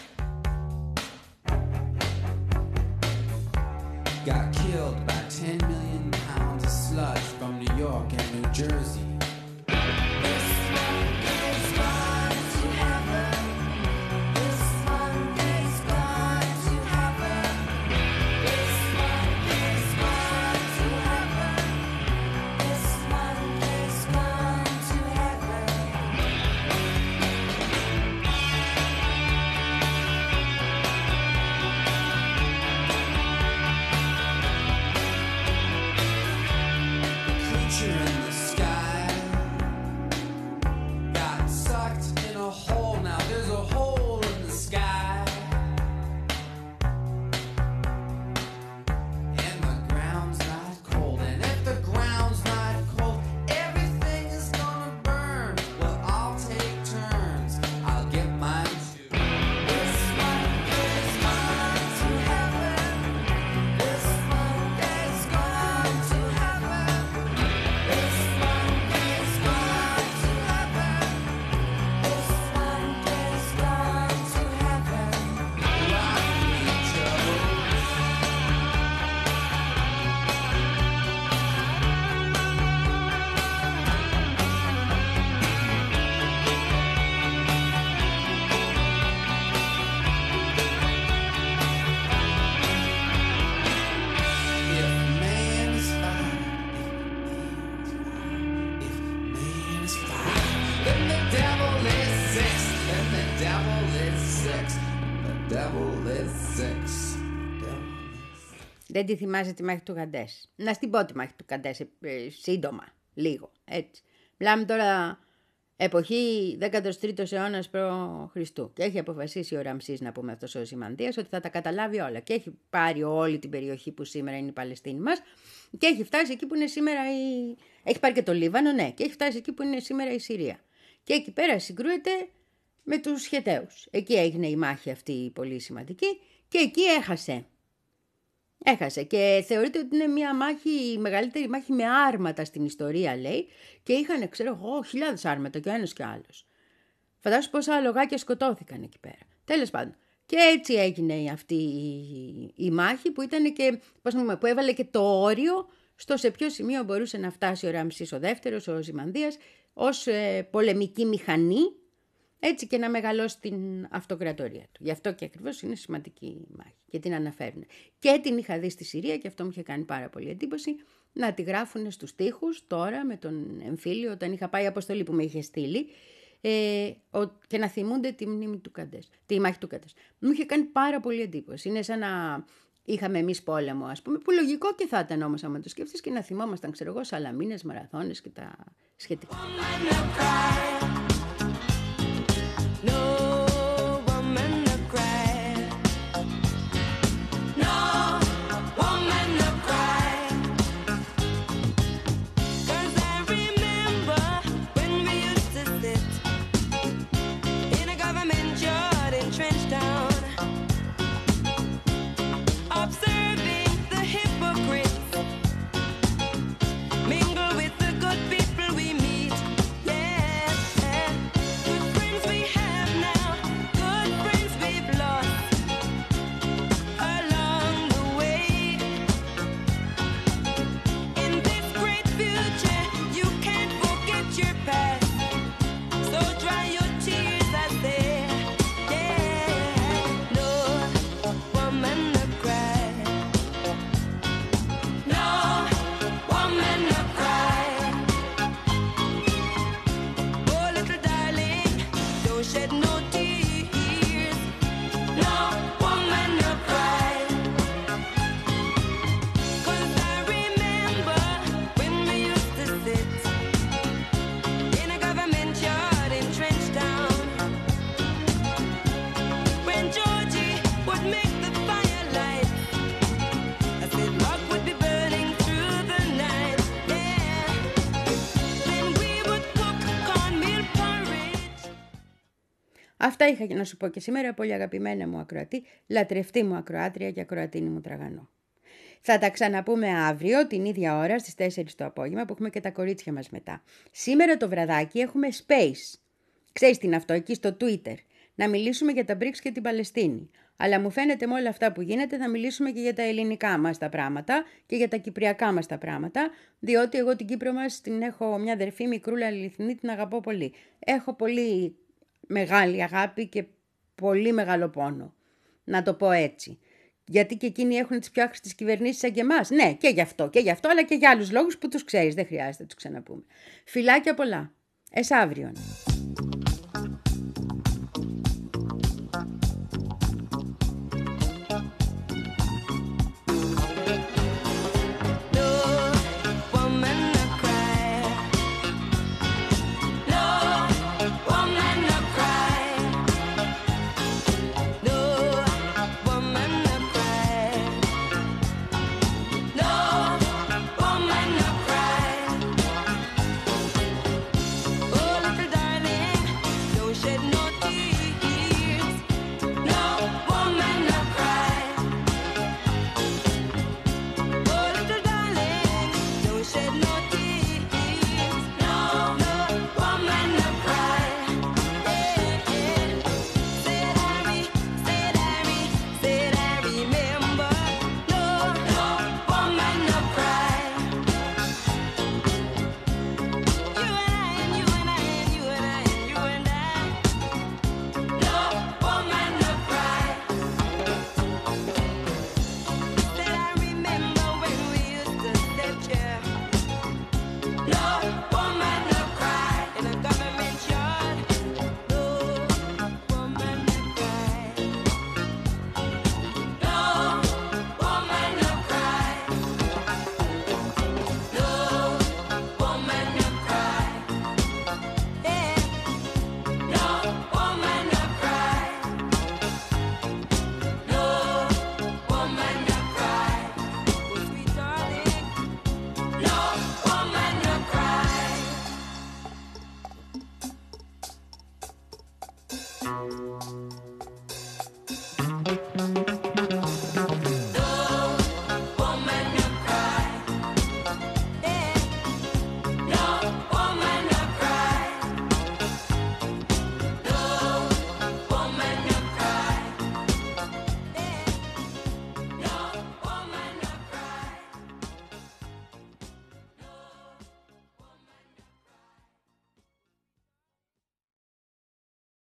Got killed by ten million pounds of sludge from New York and New Jersey. Δεν τη θυμάσαι τη μάχη του Χαντές? Να στην πω τη μάχη του Χαντές, ε, ε, σύντομα, λίγο, έτσι. Μιλάμε τώρα εποχή δέκατος τρίτος αιώνας π.Χ. Και έχει αποφασίσει ο Ραμσής, να πούμε αυτός ο Οζιμανδίας, ότι θα τα καταλάβει όλα. Και έχει πάρει όλη την περιοχή που σήμερα είναι η Παλαιστίνη μας και έχει φτάσει εκεί που είναι σήμερα η... Έχει πάρει και το Λίβανο, ναι, και έχει φτάσει εκεί που είναι σήμερα η Συρία. Και εκεί πέρα συγκρούεται με τους Χεταίους. Εκεί έγινε η μάχη αυτή η πολύ σημαντική και εκεί έχασε. Έχασε και θεωρείται ότι είναι μια μάχη, η μεγαλύτερη μάχη με άρματα στην ιστορία, λέει, και είχαν, ξέρω εγώ, χιλιάδες άρματα και ο ένας και ο άλλος. Φαντάσου πόσα αλογάκια σκοτώθηκαν εκεί πέρα. Τέλος πάντων. Και έτσι έγινε αυτή η, η μάχη που, ήταν και, πώς να πούμε, που έβαλε και το όριο στο σε ποιο σημείο μπορούσε να φτάσει ο Ραμσής ο δεύτερος, ο Οζιμανδίας, ως ε, πολεμική μηχανή, έτσι και να μεγαλώσει την αυτοκρατορία του. Γι' αυτό και ακριβώς είναι σημαντική η μάχη και την αναφέρουν. Και την είχα δει στη Συρία και αυτό μου είχε κάνει πάρα πολύ εντύπωση, να τη γράφουν στους τοίχους τώρα με τον εμφύλιο, όταν είχα πάει η αποστολή που με είχε στείλει, ε, ο, και να θυμούνται τη μνήμη του Καντές, τη μάχη του Καντές. Μου είχε κάνει πάρα πολύ εντύπωση. Είναι σαν να είχαμε εμείς πόλεμο, ας πούμε, που λογικό και θα ήταν όμως άμα το σκέφτεσαι, και να θυμόμασταν, ξέρω εγώ, σαλαμίνες, μαραθώνες και τα σχετικά. no tears, no woman no cry. 'Cause I remember when we used to sit in a government yard in Trenchtown, when Georgie would make the firelight, as the log would be burning through the night, yeah. Then we would cook cornmeal porridge. Αυτά είχα να σου πω και σήμερα, πολύ αγαπημένα μου ακροατή, λατρευτή μου ακροάτρια και ακροατίνη μου τραγανό. Θα τα ξαναπούμε αύριο την ίδια ώρα στις τέσσερις το απόγευμα που έχουμε και τα κορίτσια μας μετά. Σήμερα το βραδάκι έχουμε space. Ξέρεις τι είναι αυτό, εκεί στο Twitter. Να μιλήσουμε για τα μπρικς και την Παλαιστίνη. Αλλά μου φαίνεται με όλα αυτά που γίνεται θα μιλήσουμε και για τα ελληνικά μας τα πράγματα και για τα κυπριακά μας τα πράγματα, διότι εγώ την Κύπρο μας την έχω μια αδερφή μικρούλα αληθινή, την αγαπώ πολύ. Έχω πολύ μεγάλη αγάπη και πολύ μεγάλο πόνο, να το πω έτσι. Γιατί και εκείνοι έχουν τις πιο άχρηστες κυβερνήσεις σαν και εμάς. Ναι, και γι' αυτό, και γι' αυτό, αλλά και για άλλους λόγους που τους ξέρεις, δεν χρειάζεται να τους ξαναπούμε. Φιλάκια πολλά. Εσ' αύριον. Thank you.